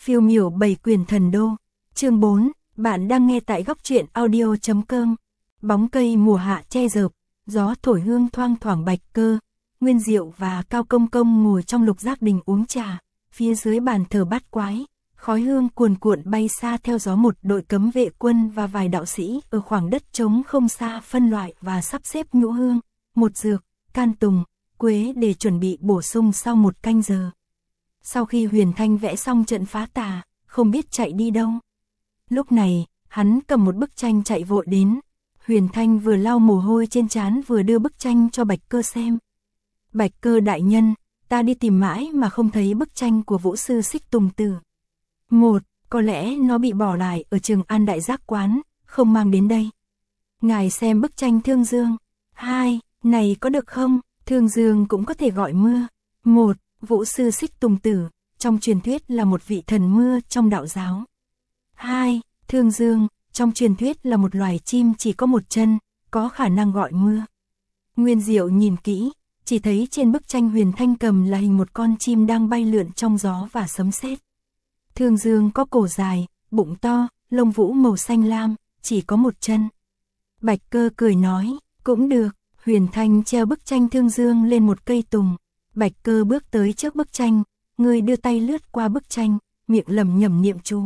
Phiêu miểu 7 quyển thần đô. Chương 4, bạn đang nghe tại góc truyện audio.com. Bóng cây mùa hạ che rợp, gió thổi hương thoang thoảng. Bạch Cơ, Nguyên Diệu và Cao Công Công ngồi trong Lục Giác Đình uống trà, phía dưới bàn thờ bát quái, khói hương cuồn cuộn bay xa theo gió. Một đội cấm vệ quân và vài đạo sĩ ở khoảng đất trống không xa phân loại và sắp xếp nhũ hương, một dược, can tùng, quế để chuẩn bị bổ sung sau 1 canh giờ. Sau khi Huyền Thanh vẽ xong trận phá tà, không biết chạy đi đâu. Lúc này, hắn cầm một bức tranh chạy vội đến. Huyền Thanh vừa lau mồ hôi trên trán vừa đưa bức tranh cho Bạch Cơ xem. Bạch Cơ đại nhân, ta đi tìm mãi mà không thấy bức tranh của Vũ sư Xích Tùng Tử. 1. Có lẽ nó bị bỏ lại ở Trường An Đại Giác Quán, không mang đến đây. Ngài xem bức tranh Thương Dương. 2. Này có được không? Thương Dương cũng có thể gọi mưa. 1. Vũ sư Xích Tùng Tử, trong truyền thuyết là một vị thần mưa trong đạo giáo. 2. Thương Dương, trong truyền thuyết là một loài chim chỉ có 1 chân, có khả năng gọi mưa. Nguyên Diệu nhìn kỹ, chỉ thấy trên bức tranh Huyền Thanh cầm là hình một con chim đang bay lượn trong gió và sấm sét. Thương Dương có cổ dài, bụng to, lông vũ màu xanh lam, chỉ có 1 chân. Bạch Cơ cười nói, cũng được. Huyền Thanh treo bức tranh Thương Dương lên một cây tùng. Bạch Cơ bước tới trước bức tranh, người đưa tay lướt qua bức tranh, miệng lẩm nhẩm niệm chú.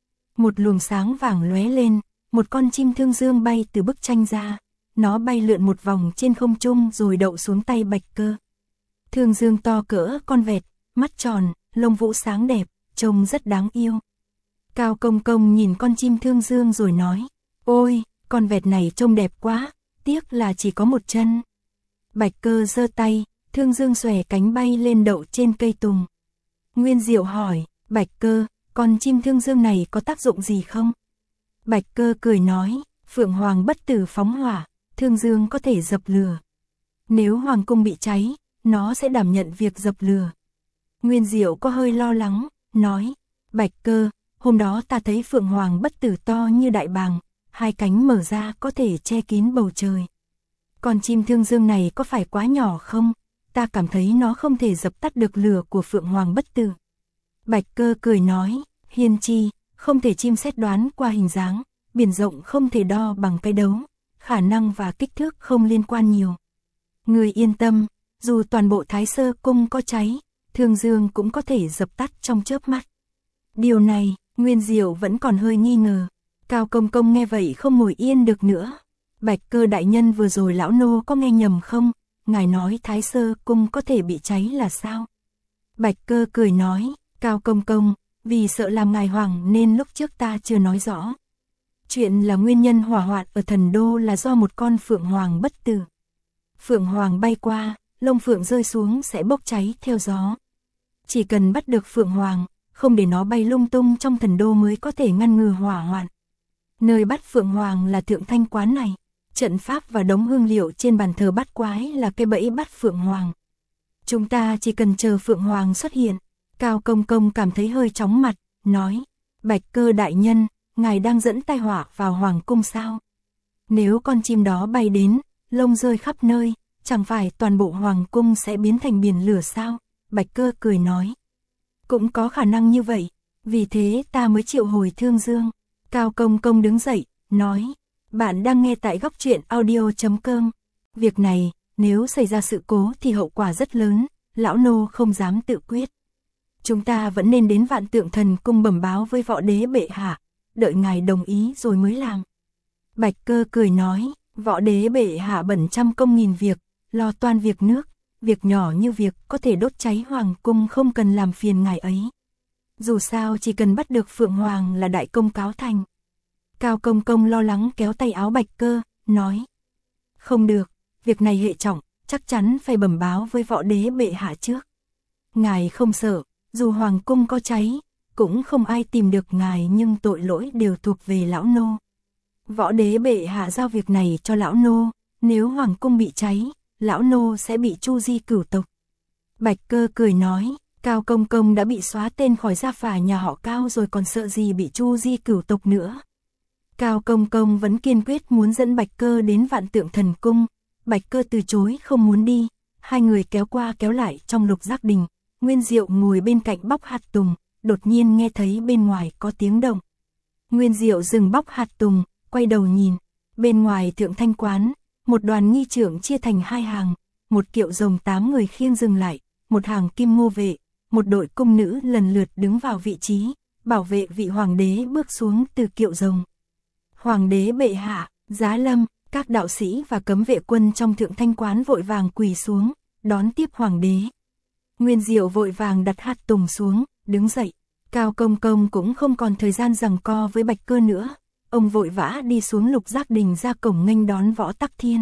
Một luồng sáng vàng lóe lên, một con chim Thương Dương bay từ bức tranh ra. Nó bay lượn một vòng trên không trung rồi đậu xuống tay Bạch Cơ. Thương Dương to cỡ con vẹt, mắt tròn, lông vũ sáng đẹp, trông rất đáng yêu. Cao Công Công nhìn con chim Thương Dương rồi nói, ôi, con vẹt này trông đẹp quá, tiếc là chỉ có 1 chân. Bạch Cơ giơ tay, Thương Dương xòe cánh bay lên đậu trên cây tùng. Nguyên Diệu hỏi, Bạch Cơ, con chim Thương Dương này có tác dụng gì không? Bạch Cơ cười nói, Phượng Hoàng bất tử phóng hỏa, Thương Dương có thể dập lửa. Nếu Hoàng cung bị cháy, nó sẽ đảm nhận việc dập lửa. Nguyên Diệu có hơi lo lắng, nói, Bạch Cơ, hôm đó ta thấy Phượng Hoàng bất tử to như đại bàng, 2 cánh mở ra có thể che kín bầu trời. Con chim Thương Dương này có phải quá nhỏ không? Ta cảm thấy nó không thể dập tắt được lửa của Phượng Hoàng bất tử. Bạch Cơ cười nói, Hiên Chi, không thể chim xét đoán qua hình dáng, biển rộng không thể đo bằng cái đấu, khả năng và kích thước không liên quan nhiều. Người yên tâm, dù toàn bộ Thái Sơ Cung có cháy, Thương Dương cũng có thể dập tắt trong chớp mắt. Điều này, Nguyên Diệu vẫn còn hơi nghi ngờ. Cao Công Công nghe vậy không ngồi yên được nữa. Bạch Cơ đại nhân vừa rồi lão nô có nghe nhầm không? Ngài nói Thái Sơ Cung có thể bị cháy là sao? Bạch Cơ cười nói, Cao Công Công, vì sợ làm ngài hoảng nên lúc trước ta chưa nói rõ. Chuyện là nguyên nhân hỏa hoạn ở thần đô là do một con Phượng Hoàng bất tử. Phượng Hoàng bay qua, lông phượng rơi xuống sẽ bốc cháy theo gió. Chỉ cần bắt được Phượng Hoàng, không để nó bay lung tung trong thần đô mới có thể ngăn ngừa hỏa hoạn. Nơi bắt Phượng Hoàng là Thượng Thanh Quán này. Trận pháp và đống hương liệu trên bàn thờ bát quái là cái bẫy bắt Phượng Hoàng. Chúng ta chỉ cần chờ Phượng Hoàng xuất hiện. Cao Công Công cảm thấy hơi chóng mặt, nói, Bạch Cơ đại nhân, ngài đang dẫn tai họa vào Hoàng cung sao? Nếu con chim đó bay đến, lông rơi khắp nơi, chẳng phải toàn bộ Hoàng cung sẽ biến thành biển lửa sao? Bạch Cơ cười nói, cũng có khả năng như vậy, vì thế ta mới triệu hồi Thương Dương. Cao Công Công đứng dậy, nói, bạn đang nghe tại góc truyện audio.com. Việc này, nếu xảy ra sự cố thì hậu quả rất lớn, lão nô không dám tự quyết. Chúng ta vẫn nên đến Vạn Tượng Thần Cung bẩm báo với Võ Đế bệ hạ, đợi ngài đồng ý rồi mới làm. Bạch Cơ cười nói, Võ Đế bệ hạ bận trăm công nghìn việc, lo toan việc nước, việc nhỏ như việc có thể đốt cháy Hoàng cung không cần làm phiền ngài ấy. Dù sao chỉ cần bắt được Phượng Hoàng là đại công cáo thành. Cao Công Công lo lắng kéo tay áo Bạch Cơ, nói, không được, việc này hệ trọng, chắc chắn phải bẩm báo với Võ Đế bệ hạ trước. Ngài không sợ, dù Hoàng cung có cháy, cũng không ai tìm được ngài nhưng tội lỗi đều thuộc về lão nô. Võ Đế bệ hạ giao việc này cho lão nô, nếu Hoàng cung bị cháy, lão nô sẽ bị tru di cửu tộc. Bạch Cơ cười nói, Cao Công Công đã bị xóa tên khỏi gia phả nhà họ Cao rồi còn sợ gì bị tru di cửu tộc nữa. Cao Công Công vẫn kiên quyết muốn dẫn Bạch Cơ đến Vạn Tượng Thần Cung. Bạch Cơ từ chối không muốn đi. Hai người kéo qua kéo lại trong Lục Giác Đình. Nguyên Diệu ngồi bên cạnh bóc hạt tùng, đột nhiên nghe thấy bên ngoài có tiếng động. Nguyên Diệu dừng bóc hạt tùng, quay đầu nhìn. Bên ngoài Thượng Thanh quán, một đoàn nghi trưởng chia thành hai hàng, một kiệu rồng 8 người khiêng dừng lại, một hàng kim ngô vệ, một đội cung nữ lần lượt đứng vào vị trí, bảo vệ vị hoàng đế bước xuống từ kiệu rồng. Hoàng đế bệ hạ, Giá Lâm, các đạo sĩ và cấm vệ quân trong Thượng Thanh quán vội vàng quỳ xuống, đón tiếp hoàng đế. Nguyên Diệu vội vàng đặt hạt tùng xuống, đứng dậy. Cao Công Công cũng không còn thời gian giằng co với Bạch Cơ nữa. Ông vội vã đi xuống Lục Giác Đình ra cổng nghênh đón Võ Tắc Thiên.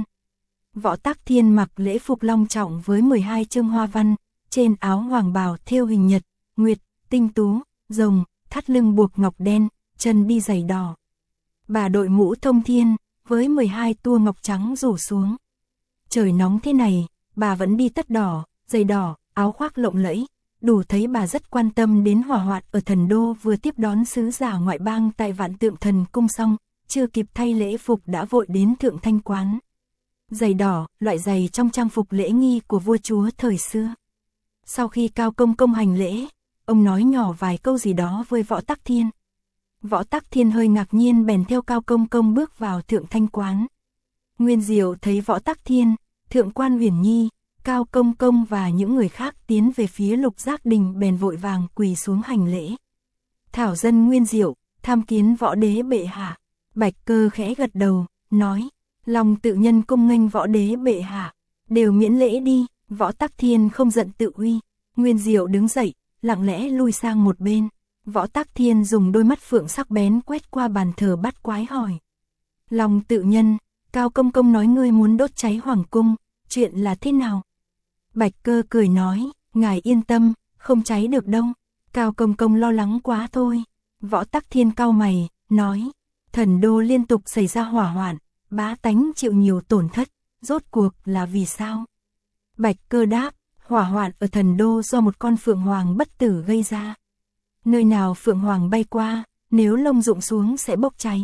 Võ Tắc Thiên mặc lễ phục long trọng với 12 chương hoa văn, trên áo hoàng bào thêu hình nhật, nguyệt, tinh tú, rồng, thắt lưng buộc ngọc đen, chân đi giày đỏ. Bà đội mũ thông thiên, với 12 tua ngọc trắng rủ xuống. Trời nóng thế này, bà vẫn đi tất đỏ, giày đỏ, áo khoác lộng lẫy, đủ thấy bà rất quan tâm đến hỏa hoạn ở Thần Đô. Vừa tiếp đón sứ giả ngoại bang tại Vạn Tượng Thần Cung xong, chưa kịp thay lễ phục đã vội đến Thượng Thanh quán. Giày đỏ, loại giày trong trang phục lễ nghi của vua chúa thời xưa. Sau khi Cao Công Công hành lễ, ông nói nhỏ vài câu gì đó với Võ Tắc Thiên. Võ Tắc Thiên hơi ngạc nhiên bèn theo Cao Công Công bước vào Thượng Thanh quán. Nguyên Diệu thấy Võ Tắc Thiên, Thượng quan Uyển Nhi, Cao Công Công và những người khác tiến về phía Lục Giác Đình bèn vội vàng quỳ xuống hành lễ. Thảo dân Nguyên Diệu, tham kiến Võ Đế bệ hạ. Bạch Cơ khẽ gật đầu, nói, lòng tự nhân cung nghênh Võ Đế bệ hạ, đều miễn lễ đi. Võ Tắc Thiên không giận tự uy. Nguyên Diệu đứng dậy, lặng lẽ lui sang một bên. Võ Tắc Thiên dùng đôi mắt phượng sắc bén quét qua bàn thờ bát quái hỏi. Lòng tự nhân, Cao Công Công nói ngươi muốn đốt cháy hoàng cung, chuyện là thế nào? Bạch Cơ cười nói, ngài yên tâm, không cháy được đâu. Cao Công Công lo lắng quá thôi. Võ Tắc Thiên cau mày, nói, Thần Đô liên tục xảy ra hỏa hoạn, bá tánh chịu nhiều tổn thất, rốt cuộc là vì sao? Bạch Cơ đáp, hỏa hoạn ở Thần Đô do một con phượng hoàng bất tử gây ra. Nơi nào phượng hoàng bay qua, nếu lông rụng xuống sẽ bốc cháy.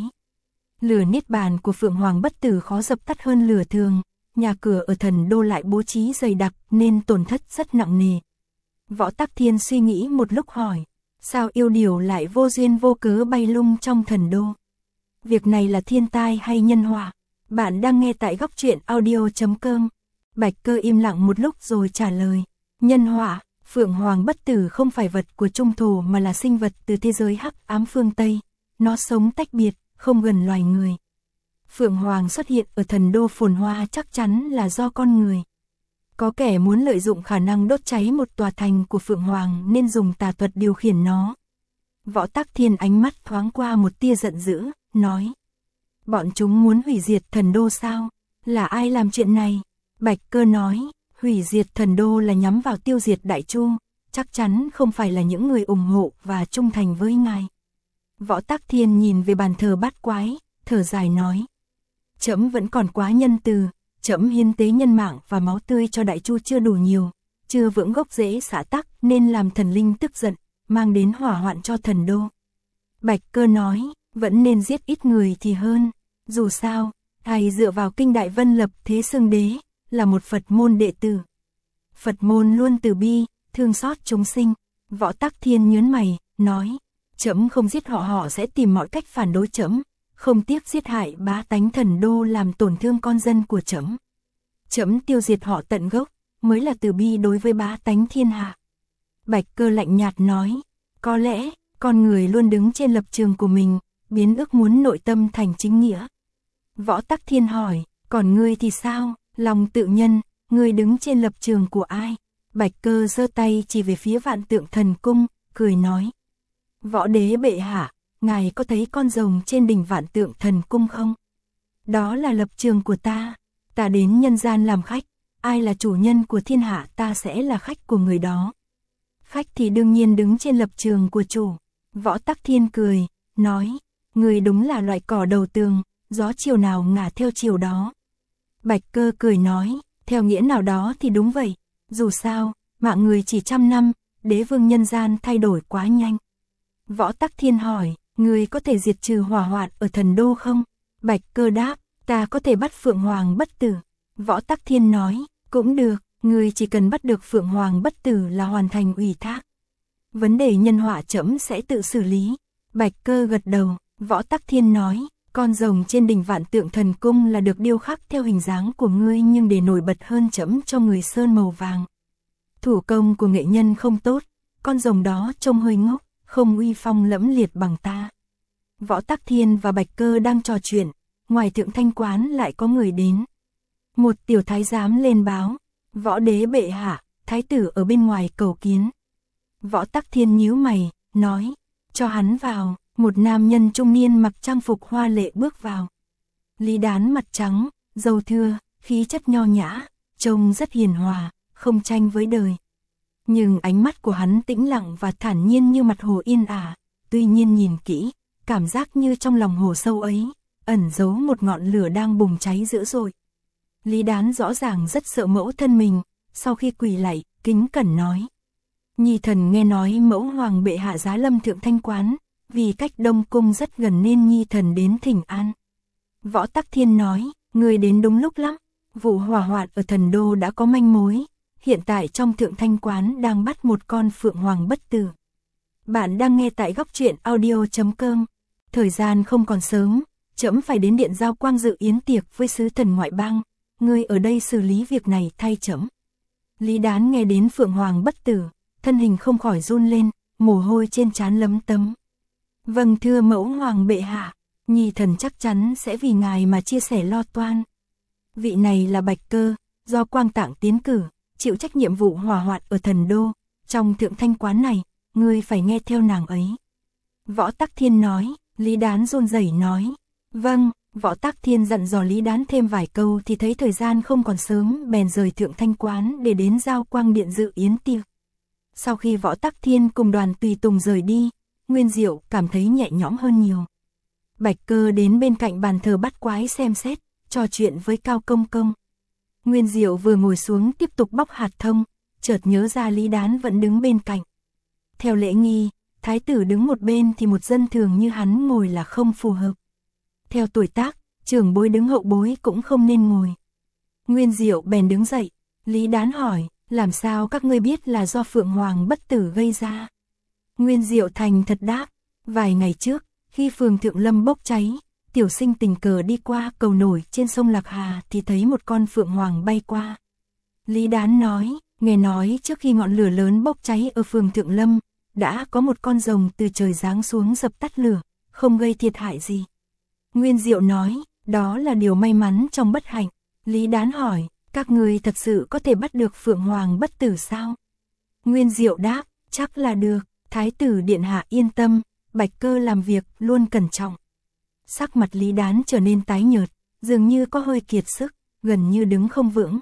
Lửa niết bàn của phượng hoàng bất tử khó dập tắt hơn lửa thường, nhà cửa ở Thần Đô lại bố trí dày đặc nên tổn thất rất nặng nề. Võ Tắc Thiên suy nghĩ một lúc hỏi, sao yêu điểu lại vô duyên vô cớ bay lung trong Thần Đô? Việc này là thiên tai hay nhân họa? Bạn đang nghe tại Góc Truyện Audio.com. Bạch Cơ im lặng một lúc rồi trả lời, nhân họa. Phượng hoàng bất tử không phải vật của trung thổ mà là sinh vật từ thế giới hắc ám phương Tây. Nó sống tách biệt, không gần loài người. Phượng hoàng xuất hiện ở Thần Đô phồn hoa chắc chắn là do con người. Có kẻ muốn lợi dụng khả năng đốt cháy một tòa thành của Phượng hoàng nên dùng tà thuật điều khiển nó. Võ Tắc Thiên ánh mắt thoáng qua một tia giận dữ, nói. Bọn chúng muốn hủy diệt Thần Đô sao? Là ai làm chuyện này? Bạch Cơ nói. Hủy diệt Thần Đô là nhắm vào tiêu diệt Đại Chu, chắc chắn không phải là những người ủng hộ và trung thành với ngài. Võ Tắc Thiên nhìn về bàn thờ bát quái, thở dài nói. Trẫm vẫn còn quá nhân từ, trẫm hiến tế nhân mạng và máu tươi cho Đại Chu chưa đủ nhiều, chưa vững gốc rễ xã tắc nên làm thần linh tức giận, mang đến hỏa hoạn cho Thần Đô. Bạch Cơ nói, vẫn nên giết ít người thì hơn, dù sao, thầy dựa vào kinh Đại Vân lập thế xưng đế, là một Phật môn đệ tử. Phật môn luôn từ bi, thương xót chúng sinh. Võ Tắc Thiên nhướng mày, nói, trẫm không giết họ, họ sẽ tìm mọi cách phản đối trẫm, không tiếc giết hại bá tánh Thần Đô làm tổn thương con dân của trẫm. Trẫm tiêu diệt họ tận gốc, mới là từ bi đối với bá tánh thiên hạ. Bạch Cơ lạnh nhạt nói, có lẽ, con người luôn đứng trên lập trường của mình, biến ước muốn nội tâm thành chính nghĩa. Võ Tắc Thiên hỏi, còn ngươi thì sao? Lòng tự nhân, ngươi đứng trên lập trường của ai? Bạch Cơ giơ tay chỉ về phía Vạn Tượng Thần Cung, cười nói. Võ Đế bệ hạ, ngài có thấy con rồng trên đỉnh Vạn Tượng Thần Cung không? Đó là lập trường của ta. Ta đến nhân gian làm khách, ai là chủ nhân của thiên hạ ta sẽ là khách của người đó. Khách thì đương nhiên đứng trên lập trường của chủ. Võ Tắc Thiên cười, nói, ngươi đúng là loại cỏ đầu tường, gió chiều nào ngả theo chiều đó. Bạch Cơ cười nói, theo nghĩa nào đó thì đúng vậy, dù sao, mạng người chỉ 100 năm, đế vương nhân gian thay đổi quá nhanh. Võ Tắc Thiên hỏi, ngươi có thể diệt trừ hỏa hoạn ở Thần Đô không? Bạch Cơ đáp, ta có thể bắt Phượng Hoàng bất tử. Võ Tắc Thiên nói, cũng được, ngươi chỉ cần bắt được Phượng Hoàng bất tử là hoàn thành ủy thác. Vấn đề nhân họa trẫm sẽ tự xử lý. Bạch Cơ gật đầu, Võ Tắc Thiên nói, con rồng trên đỉnh Vạn Tượng Thần Cung là được điêu khắc theo hình dáng của ngươi, nhưng để nổi bật hơn trẫm cho người sơn màu vàng. Thủ công của nghệ nhân không tốt, con rồng đó trông hơi ngốc, không uy phong lẫm liệt bằng ta. Võ Tắc Thiên và Bạch Cơ đang trò chuyện, ngoài Thượng Thanh Quán lại có người đến. Một tiểu thái giám lên báo, Võ Đế bệ hạ, thái tử ở bên ngoài cầu kiến. Võ Tắc Thiên nhíu mày, nói, cho hắn vào. Một nam nhân trung niên mặc trang phục hoa lệ bước vào. Lý Đán mặt trắng, râu thưa, khí chất nho nhã, trông rất hiền hòa, không tranh với đời. Nhưng ánh mắt của hắn tĩnh lặng và thản nhiên như mặt hồ yên ả, tuy nhiên nhìn kỹ, cảm giác như trong lòng hồ sâu ấy, ẩn giấu một ngọn lửa đang bùng cháy dữ dội. Lý Đán rõ ràng rất sợ mẫu thân mình, sau khi quỳ lạy, kính cẩn nói. Nhi thần nghe nói mẫu hoàng bệ hạ giá lâm Thượng Thanh Quán, vì cách Đông Cung rất gần nên Nhi thần đến thỉnh an. Võ Tắc Thiên nói, người đến đúng lúc lắm, vụ hỏa hoạn ở Thần Đô đã có manh mối, hiện tại trong Thượng Thanh Quán đang bắt một con phượng hoàng bất tử. Bạn đang nghe tại góc truyện audio.com. Thời gian không còn sớm, trẫm phải đến điện Giao Quang dự yến tiệc với sứ thần ngoại bang, ngươi ở đây xử lý việc này thay trẫm. Lý Đán nghe đến phượng hoàng bất tử, thân hình không khỏi run lên, mồ hôi trên trán lấm tấm. Vâng thưa mẫu hoàng bệ hạ, Nhi thần chắc chắn sẽ vì ngài mà chia sẻ lo toan. Vị này là Bạch Cơ, do Quang Tạng tiến cử, chịu trách nhiệm vụ hỏa hoạn ở Thần Đô, trong Thượng Thanh Quán này, ngươi phải nghe theo nàng ấy. Võ Tắc Thiên nói, Lý Đán run rẩy nói, vâng. Võ Tắc Thiên dặn dò Lý Đán thêm vài câu thì thấy thời gian không còn sớm, bèn rời Thượng Thanh Quán để đến Giao Quang Điện dự yến tiệc. Sau khi Võ Tắc Thiên cùng đoàn tùy tùng rời đi, Nguyên Diệu cảm thấy nhẹ nhõm hơn nhiều. Bạch Cơ đến bên cạnh bàn thờ bắt quái xem xét, trò chuyện với Cao Công Công. Nguyên Diệu vừa ngồi xuống tiếp tục bóc hạt thông, chợt nhớ ra Lý Đán vẫn đứng bên cạnh. Theo lễ nghi, thái tử đứng một bên thì một dân thường như hắn ngồi là không phù hợp. Theo tuổi tác, trưởng bối đứng hậu bối cũng không nên ngồi. Nguyên Diệu bèn đứng dậy, Lý Đán hỏi, làm sao các ngươi biết là do phượng hoàng bất tử gây ra? Nguyên Diệu thành thật đáp, vài ngày trước, khi phường Thượng Lâm bốc cháy, tiểu sinh tình cờ đi qua cầu nổi trên sông Lạc Hà thì thấy một con phượng hoàng bay qua. Lý Đán nói, nghe nói trước khi ngọn lửa lớn bốc cháy ở phường Thượng Lâm, đã có một con rồng từ trời giáng xuống dập tắt lửa, không gây thiệt hại gì. Nguyên Diệu nói, đó là điều may mắn trong bất hạnh. Lý Đán hỏi, các người thật sự có thể bắt được phượng hoàng bất tử sao? Nguyên Diệu đáp, chắc là được. Thái tử điện hạ yên tâm, Bạch Cơ làm việc luôn cẩn trọng. Sắc mặt Lý Đán trở nên tái nhợt, dường như có hơi kiệt sức, gần như đứng không vững.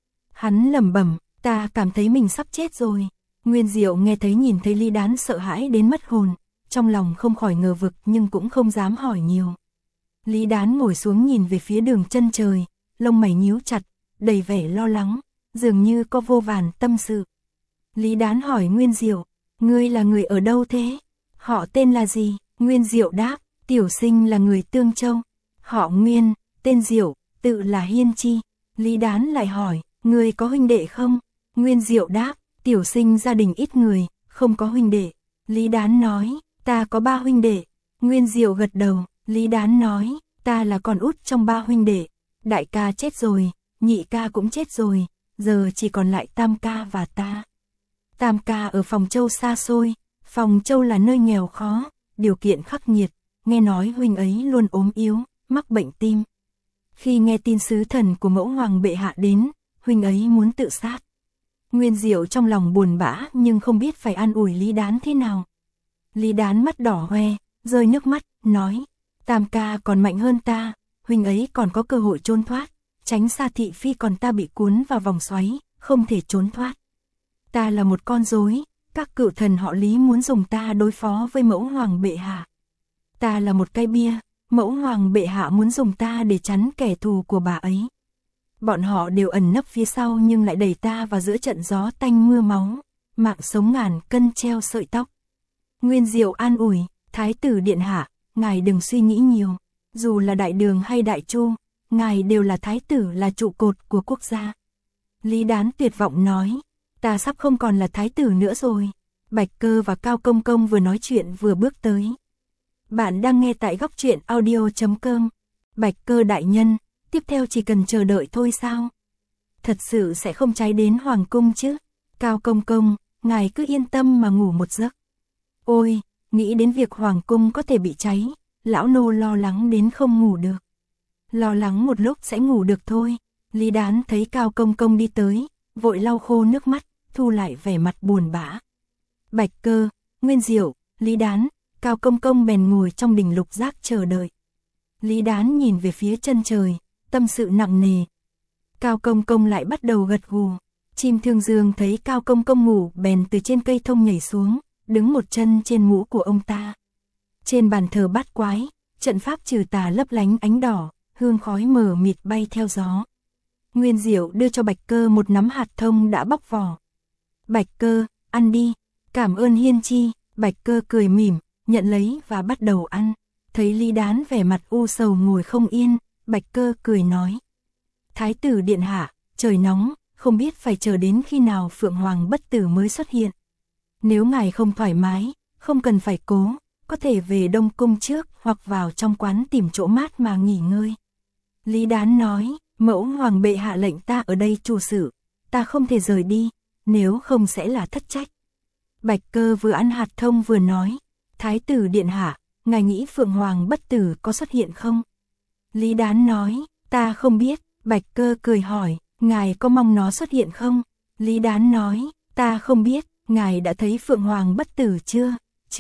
Hắn lẩm bẩm, ta cảm thấy mình sắp chết rồi. Nguyên Diệu nghe thấy nhìn thấy Lý Đán sợ hãi đến mất hồn, trong lòng không khỏi ngờ vực nhưng cũng không dám hỏi nhiều. Lý Đán ngồi xuống nhìn về phía đường chân trời, lông mày nhíu chặt, đầy vẻ lo lắng, dường như có vô vàn tâm sự. Lý Đán hỏi Nguyên Diệu, ngươi là người ở đâu thế? Họ tên là gì? Nguyên Diệu đáp, tiểu sinh là người Tương Châu. Họ Nguyên, tên Diệu, tự là Hiên Chi. Lý Đán lại hỏi, ngươi có huynh đệ không? Nguyên Diệu đáp, tiểu sinh gia đình ít người, không có huynh đệ. Lý Đán nói, ta có 3 huynh đệ. Nguyên Diệu gật đầu, Lý Đán nói, ta là con út trong 3 huynh đệ. Đại ca chết rồi, nhị ca cũng chết rồi, giờ chỉ còn lại tam ca và ta. Tam ca ở Phòng Châu xa xôi, Phòng Châu là nơi nghèo khó, điều kiện khắc nghiệt, nghe nói huynh ấy luôn ốm yếu, mắc bệnh tim. Khi nghe tin sứ thần của mẫu hoàng bệ hạ đến, huynh ấy muốn tự sát. Nguyên Diệu trong lòng buồn bã nhưng không biết phải an ủi Lý Đán thế nào. Lý Đán mắt đỏ hoe, rơi nước mắt, nói, tam ca còn mạnh hơn ta, huynh ấy còn có cơ hội trốn thoát, tránh xa thị phi, còn ta bị cuốn vào vòng xoáy, không thể trốn thoát. Ta là một con rối, các cựu thần họ Lý muốn dùng ta đối phó với mẫu hoàng bệ hạ. Ta là một cây bia, mẫu hoàng bệ hạ muốn dùng ta để chắn kẻ thù của bà ấy. Bọn họ đều ẩn nấp phía sau nhưng lại đẩy ta vào giữa trận gió tanh mưa máu, mạng sống ngàn cân treo sợi tóc. Nguyên Diệu an ủi, thái tử điện hạ, ngài đừng suy nghĩ nhiều, dù là đại đường hay đại chu, ngài đều là thái tử, là trụ cột của quốc gia. Lý Đán tuyệt vọng nói, ta sắp không còn là thái tử nữa rồi. Bạch Cơ và Cao Công Công vừa nói chuyện vừa bước tới. Bạn đang nghe tại góc truyện audio.com. Bạch Cơ đại nhân, tiếp theo chỉ cần chờ đợi thôi sao? Thật sự sẽ không cháy đến Hoàng Cung chứ? Cao Công Công, ngài cứ yên tâm mà ngủ một giấc. Ôi, nghĩ đến việc Hoàng Cung có thể bị cháy, lão nô lo lắng đến không ngủ được. Lo lắng một lúc sẽ ngủ được thôi. Lý Đán thấy Cao Công Công đi tới, vội lau khô nước mắt, thu lại vẻ mặt buồn bã. Bạch Cơ, Nguyên Diệu, Lý Đán, Cao Công Công bèn ngồi trong đình lục giác chờ đợi. Lý Đán nhìn về phía chân trời, tâm sự nặng nề. Cao Công Công lại bắt đầu gật gù. Chim Thương Dương thấy Cao Công Công ngủ bèn từ trên cây thông nhảy xuống, đứng một chân trên mũ của ông ta. Trên bàn thờ bát quái, trận pháp trừ tà lấp lánh ánh đỏ, hương khói mờ mịt bay theo gió. Nguyên Diệu đưa cho Bạch Cơ một nắm hạt thông đã bóc vỏ. Bạch Cơ, ăn đi, cảm ơn Hiên Chi. Bạch Cơ cười mỉm, nhận lấy và bắt đầu ăn. Thấy Lý Đán vẻ mặt u sầu ngồi không yên, Bạch Cơ cười nói. Thái tử điện hạ, trời nóng, không biết phải chờ đến khi nào Phượng Hoàng bất tử mới xuất hiện. Nếu ngài không thoải mái, không cần phải cố, có thể về Đông Cung trước hoặc vào trong quán tìm chỗ mát mà nghỉ ngơi. Lý Đán nói, mẫu hoàng bệ hạ lệnh ta ở đây chủ sự, ta không thể rời đi, nếu không sẽ là thất trách. Bạch Cơ vừa ăn hạt thông vừa nói, Thái tử điện hạ, ngài nghĩ Phượng Hoàng bất tử có xuất hiện không? Lý Đán nói, ta không biết. Bạch Cơ cười hỏi, ngài có mong nó xuất hiện không? Lý Đán nói, ta không biết, ngài đã thấy Phượng Hoàng bất tử chưa?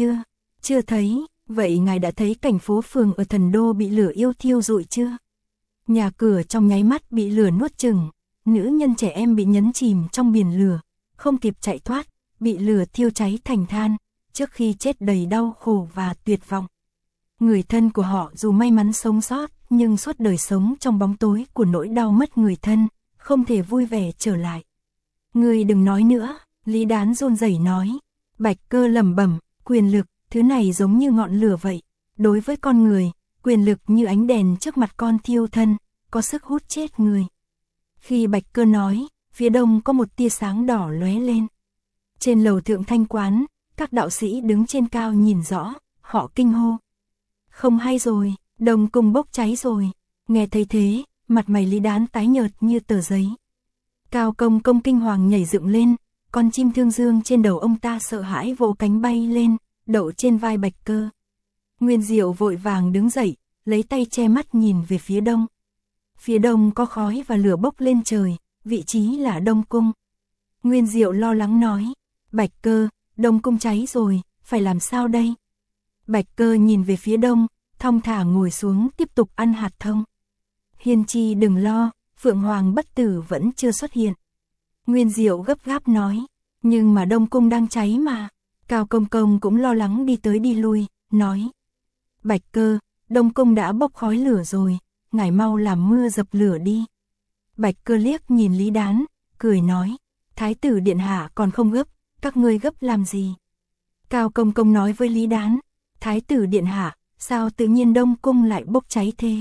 Chưa thấy, vậy ngài đã thấy cảnh phố phường ở Thần Đô bị lửa yêu thiêu rụi chưa? Nhà cửa trong nháy mắt bị lửa nuốt chửng, nữ nhân trẻ em bị nhấn chìm trong biển lửa, không kịp chạy thoát, bị lửa thiêu cháy thành than, trước khi chết đầy đau khổ và tuyệt vọng. Người thân của họ dù may mắn sống sót, nhưng suốt đời sống trong bóng tối của nỗi đau mất người thân, không thể vui vẻ trở lại. Ngươi đừng nói nữa, Lý Đán run rẩy nói. Bạch Cơ lẩm bẩm, quyền lực, thứ này giống như ngọn lửa vậy. Đối với con người, quyền lực như ánh đèn trước mặt con thiêu thân, có sức hút chết người. Khi Bạch Cơ nói, phía đông có một tia sáng đỏ lóe lên. Trên lầu thượng thanh quán, các đạo sĩ đứng trên cao nhìn rõ, họ kinh hô. Không hay rồi, Đông Cung bốc cháy rồi. Nghe thấy thế, mặt mày Lý Đán tái nhợt như tờ giấy. Cao Công Công kinh hoàng nhảy dựng lên, con chim Thương Dương trên đầu ông ta sợ hãi vỗ cánh bay lên, đậu trên vai Bạch Cơ. Nguyên Diệu vội vàng đứng dậy, lấy tay che mắt nhìn về phía đông. Phía đông có khói và lửa bốc lên trời, vị trí là Đông Cung. Nguyên Diệu lo lắng nói, Bạch Cơ, Đông Cung cháy rồi, phải làm sao đây? Bạch Cơ nhìn về phía đông, thong thả ngồi xuống tiếp tục ăn hạt thông. Hiên Chi đừng lo, Phượng Hoàng bất tử vẫn chưa xuất hiện. Nguyên Diệu gấp gáp nói, nhưng mà Đông Cung đang cháy mà. Cao Công Công cũng lo lắng đi tới đi lui, nói. Bạch Cơ, Đông Cung đã bốc khói lửa rồi, ngài mau làm mưa dập lửa đi. Bạch Cơ liếc nhìn Lý Đán, cười nói, Thái tử điện hạ còn không gấp, các ngươi gấp làm gì? Cao Công Công nói với Lý Đán, Thái tử điện hạ, sao tự nhiên Đông Cung lại bốc cháy thế?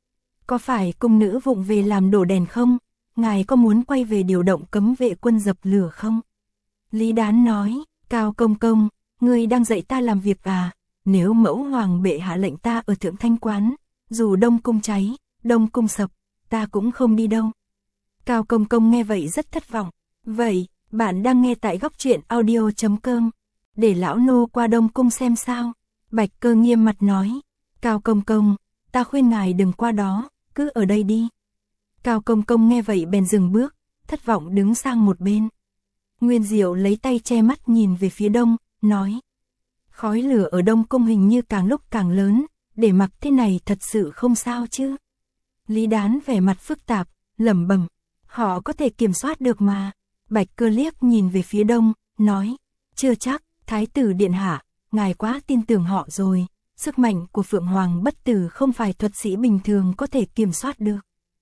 Có phải cung nữ vụng về làm đổ đèn không? Ngài có muốn quay về điều động cấm vệ quân dập lửa không? Lý Đán nói, Cao Công Công, ngươi đang dạy ta làm việc à? Nếu mẫu hoàng bệ hạ lệnh ta ở thượng thanh quán, dù Đông Cung cháy, Đông Cung sập, ta cũng không đi đâu. Cao Công Công nghe vậy rất thất vọng. Vậy, bạn đang nghe tại góc truyện audio.com. Để lão nô qua Đông Cung xem sao? Bạch Cơ nghiêm mặt nói. Cao Công Công, ta khuyên ngài đừng qua đó, cứ ở đây đi. Cao Công Công nghe vậy bèn dừng bước, thất vọng đứng sang một bên. Nguyên Diệu lấy tay che mắt nhìn về phía đông, nói. Khói lửa ở Đông Cung hình như càng lúc càng lớn, để mặc thế này thật sự không sao chứ. Lý Đán vẻ mặt phức tạp, lẩm bẩm, họ có thể kiểm soát được mà. Bạch Cơ liếc nhìn về phía đông, nói, chưa chắc, Thái tử điện hạ, ngài quá tin tưởng họ rồi, sức mạnh của Phượng Hoàng bất tử không phải thuật sĩ bình thường có thể kiểm soát được.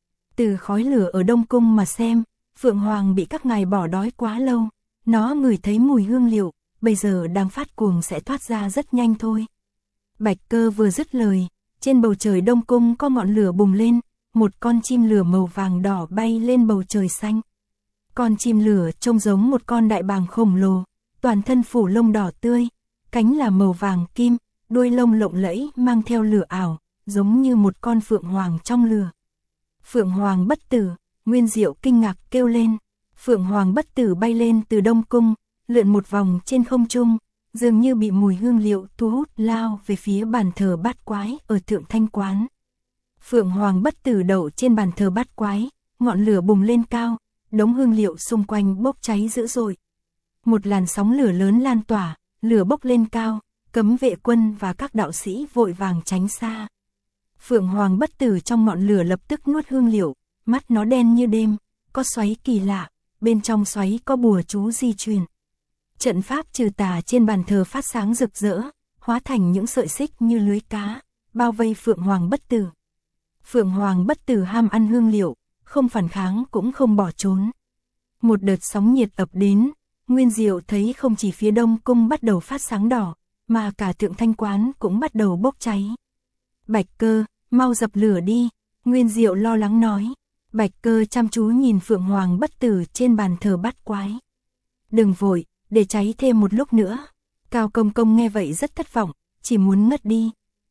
Từ khói lửa ở Đông Cung mà xem, Phượng Hoàng bị các ngài bỏ đói quá lâu, nó ngửi thấy mùi hương liệu, bây giờ đang phát cuồng sẽ thoát ra rất nhanh thôi. Bạch Cơ vừa dứt lời, trên bầu trời Đông Cung có ngọn lửa bùng lên, một con chim lửa màu vàng đỏ bay lên bầu trời xanh. Con chim lửa trông giống một con đại bàng khổng lồ, toàn thân phủ lông đỏ tươi, cánh là màu vàng kim, đuôi lông lộng lẫy mang theo lửa ảo, giống như một con phượng hoàng trong lửa. Phượng hoàng bất tử, Nguyên Diệu kinh ngạc kêu lên. Phượng hoàng bất tử bay lên từ Đông Cung, lượn một vòng trên không trung, dường như bị mùi hương liệu thu hút lao về phía bàn thờ bát quái ở Thượng Thanh Quán. Phượng hoàng bất tử đậu trên bàn thờ bát quái, ngọn lửa bùng lên cao, đống hương liệu xung quanh bốc cháy dữ dội. Một làn sóng lửa lớn lan tỏa, lửa bốc lên cao, cấm vệ quân và các đạo sĩ vội vàng tránh xa. Phượng hoàng bất tử trong ngọn lửa lập tức nuốt hương liệu, mắt nó đen như đêm, có xoáy kỳ lạ, bên trong xoáy có bùa chú di truyền. Trận pháp trừ tà trên bàn thờ phát sáng rực rỡ, hóa thành những sợi xích như lưới cá, bao vây Phượng hoàng bất tử. Phượng hoàng bất tử ham ăn hương liệu, không phản kháng cũng không bỏ trốn. Một đợt sóng nhiệt ập đến, Nguyên Diệu thấy không chỉ phía Đông Cung bắt đầu phát sáng đỏ, mà cả Thượng Thanh Quán cũng bắt đầu bốc cháy. Bạch Cơ, mau dập lửa đi, Nguyên Diệu lo lắng nói. Bạch Cơ chăm chú nhìn Phượng hoàng bất tử trên bàn thờ bát quái. Đừng vội, để cháy thêm một lúc nữa. Cao Công Công nghe vậy rất thất vọng, chỉ muốn ngất đi.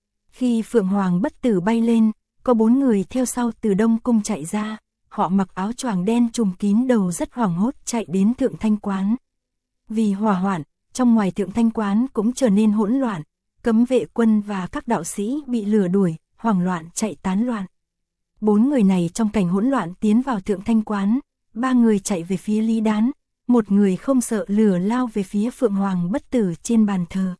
Khi Phượng hoàng bất tử bay lên, có 4 người theo sau từ Đông Cung chạy ra. Họ mặc áo choàng đen trùm kín đầu rất hoảng hốt chạy đến Thượng Thanh Quán. Vì hỏa hoạn, trong ngoài Thượng Thanh Quán cũng trở nên hỗn loạn. Cấm vệ quân và các đạo sĩ bị lửa đuổi, hoảng loạn chạy tán loạn. 4 người này trong cảnh hỗn loạn tiến vào Thượng Thanh Quán, 3 người chạy về phía Lý Đán, một người không sợ lửa lao về phía Phượng hoàng bất tử trên bàn thờ.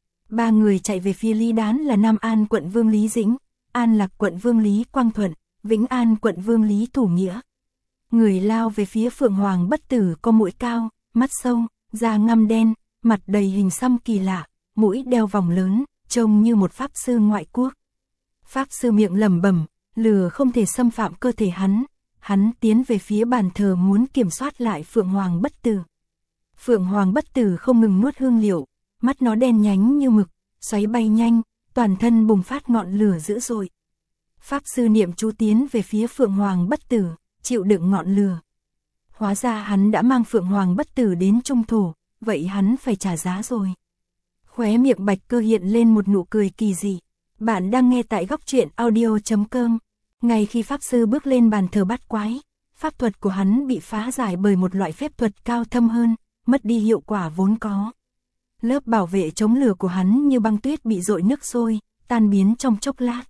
3 người chạy về phía Lý Đán là Nam An quận vương Lý Dĩnh, An Lạc quận vương Lý Quang Thuận, Vĩnh An quận vương Lý Thủ Nghĩa. Người lao về phía Phượng hoàng bất tử có mũi cao, mắt sâu, da ngăm đen, mặt đầy hình xăm kỳ lạ, mũi đeo vòng lớn, trông như một pháp sư ngoại quốc. Pháp sư miệng lẩm bẩm, lửa không thể xâm phạm cơ thể hắn tiến về phía bàn thờ muốn kiểm soát lại Phượng hoàng bất tử. Phượng hoàng bất tử không ngừng nuốt hương liệu, mắt nó đen nhánh như mực, xoáy bay nhanh, toàn thân bùng phát ngọn lửa dữ dội. Pháp sư niệm chú tiến về phía Phượng hoàng bất tử, chịu đựng ngọn lửa. Hóa ra hắn đã mang Phượng hoàng bất tử đến trung thổ, vậy hắn phải trả giá rồi. Khóe miệng Bạch Cơ hiện lên một nụ cười kỳ dị. Bạn đang nghe tại góc truyện audio.com. Ngay khi Pháp Sư bước lên bàn thờ bát quái, pháp thuật của hắn bị phá giải bởi một loại phép thuật cao thâm hơn, mất đi hiệu quả vốn có. Lớp bảo vệ chống lửa của hắn như băng tuyết bị dội nước sôi, tan biến trong chốc lát.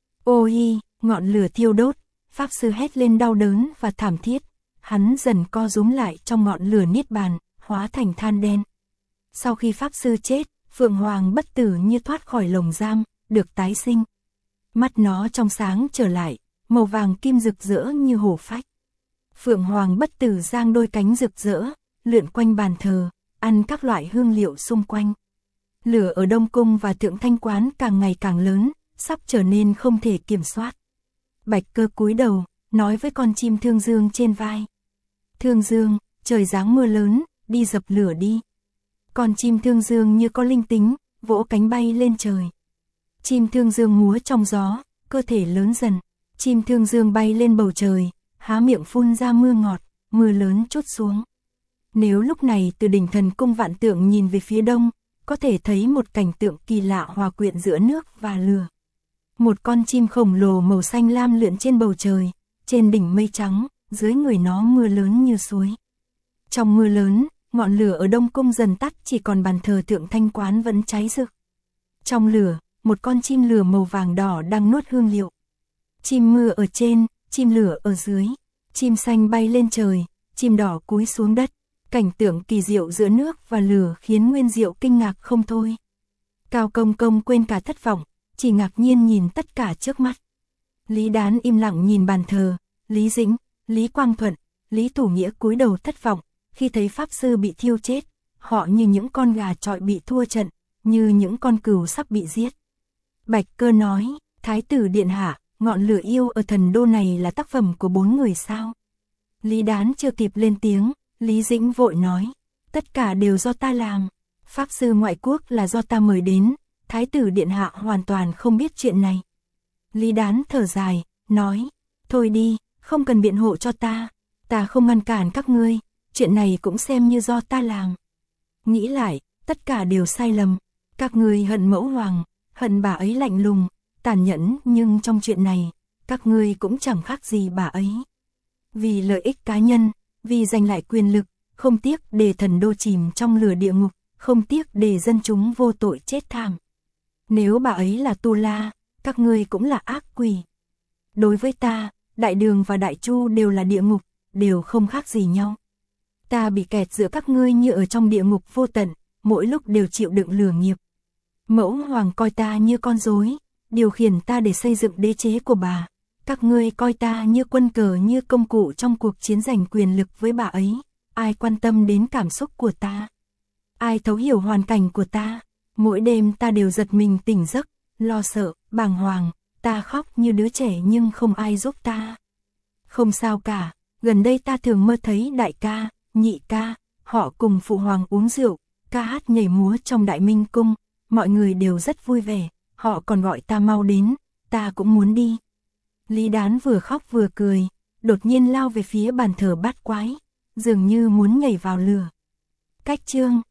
Ôi, ngọn lửa thiêu đốt, Pháp Sư hét lên đau đớn và thảm thiết. Hắn dần co rúm lại trong ngọn lửa niết bàn, hóa thành than đen. Sau khi Pháp Sư chết, Phượng hoàng bất tử như thoát khỏi lồng giam, được tái sinh. Mắt nó trong sáng trở lại, màu vàng kim rực rỡ như hổ phách. Phượng hoàng bất tử giang đôi cánh rực rỡ, lượn quanh bàn thờ, ăn các loại hương liệu xung quanh. Lửa ở Đông Cung và Thượng Thanh Quán càng ngày càng lớn, sắp trở nên không thể kiểm soát. Bạch Cơ cúi đầu, nói với con chim Thương Dương trên vai. Thương Dương, trời giáng mưa lớn, đi dập lửa đi. Con chim Thương Dương như có linh tính, vỗ cánh bay lên trời. Chim Thương Dương múa trong gió, cơ thể lớn dần. Chim Thương Dương bay lên bầu trời, há miệng phun ra mưa ngọt, mưa lớn trút xuống. Nếu lúc này từ đỉnh Thần Cung Vạn Tượng nhìn về phía đông, có thể thấy một cảnh tượng kỳ lạ hòa quyện giữa nước và lửa. Một con chim khổng lồ màu xanh lam lượn trên bầu trời, trên đỉnh mây trắng, dưới người nó mưa lớn như suối. Trong mưa lớn, ngọn lửa ở Đông Cung dần tắt, chỉ còn bàn thờ Thượng Thanh Quán vẫn cháy rực. Trong lửa, một con chim lửa màu vàng đỏ đang nuốt hương liệu. Chim mưa ở trên, chim lửa ở dưới. Chim xanh bay lên trời, chim đỏ cúi xuống đất. Cảnh tượng kỳ diệu giữa nước và lửa khiến Nguyên Diệu kinh ngạc không thôi. Cao Công Công quên cả thất vọng, chỉ ngạc nhiên nhìn tất cả trước mắt. Lý Đán im lặng nhìn bàn thờ, Lý Dĩnh, Lý Quang Thuận, Lý Thủ Nghĩa cúi đầu thất vọng, khi thấy Pháp Sư bị thiêu chết, họ như những con gà chọi bị thua trận, như những con cừu sắp bị giết. Bạch Cơ nói, Thái tử điện hạ, ngọn lửa yêu ở thần đô này là tác phẩm của 4 người sao? Lý Đán chưa kịp lên tiếng, Lý Dĩnh vội nói, tất cả đều do ta làm. Pháp Sư ngoại quốc là do ta mời đến, Thái tử điện hạ hoàn toàn không biết chuyện này. Lý Đán thở dài, nói, thôi đi, không cần biện hộ cho ta không ngăn cản các ngươi, chuyện này cũng xem như do ta làm. nghĩ lại, tất cả đều sai lầm. Các ngươi hận mẫu hoàng, hận bà ấy lạnh lùng, tàn nhẫn, nhưng trong chuyện này, các ngươi cũng chẳng khác gì bà ấy. Vì lợi ích cá nhân, vì giành lại quyền lực, không tiếc để thần đô chìm trong lửa địa ngục, không tiếc để dân chúng vô tội chết thảm. Nếu bà ấy là Tu La, các ngươi cũng là ác quỷ. Đối với ta, Đại Đường và Đại Chu đều là địa ngục, đều không khác gì nhau. Ta bị kẹt giữa các ngươi như ở trong địa ngục vô tận, mỗi lúc đều chịu đựng lửa nghiệp. Mẫu hoàng coi ta như con rối, điều khiển ta để xây dựng đế chế của bà. Các ngươi coi ta như quân cờ, như công cụ trong cuộc chiến giành quyền lực với bà ấy. Ai quan tâm đến cảm xúc của ta? Ai thấu hiểu hoàn cảnh của ta? Mỗi đêm ta đều giật mình tỉnh giấc, lo sợ, bàng hoàng, ta khóc như đứa trẻ nhưng không ai giúp ta. Không sao cả, gần đây ta thường mơ thấy đại ca, nhị ca, họ cùng phụ hoàng uống rượu, ca hát nhảy múa trong Đại Minh Cung, mọi người đều rất vui vẻ, họ còn gọi ta mau đến, ta cũng muốn đi. Lý Đán vừa khóc vừa cười, đột nhiên lao về phía bàn thờ bát quái, dường như muốn nhảy vào lửa. Cách chương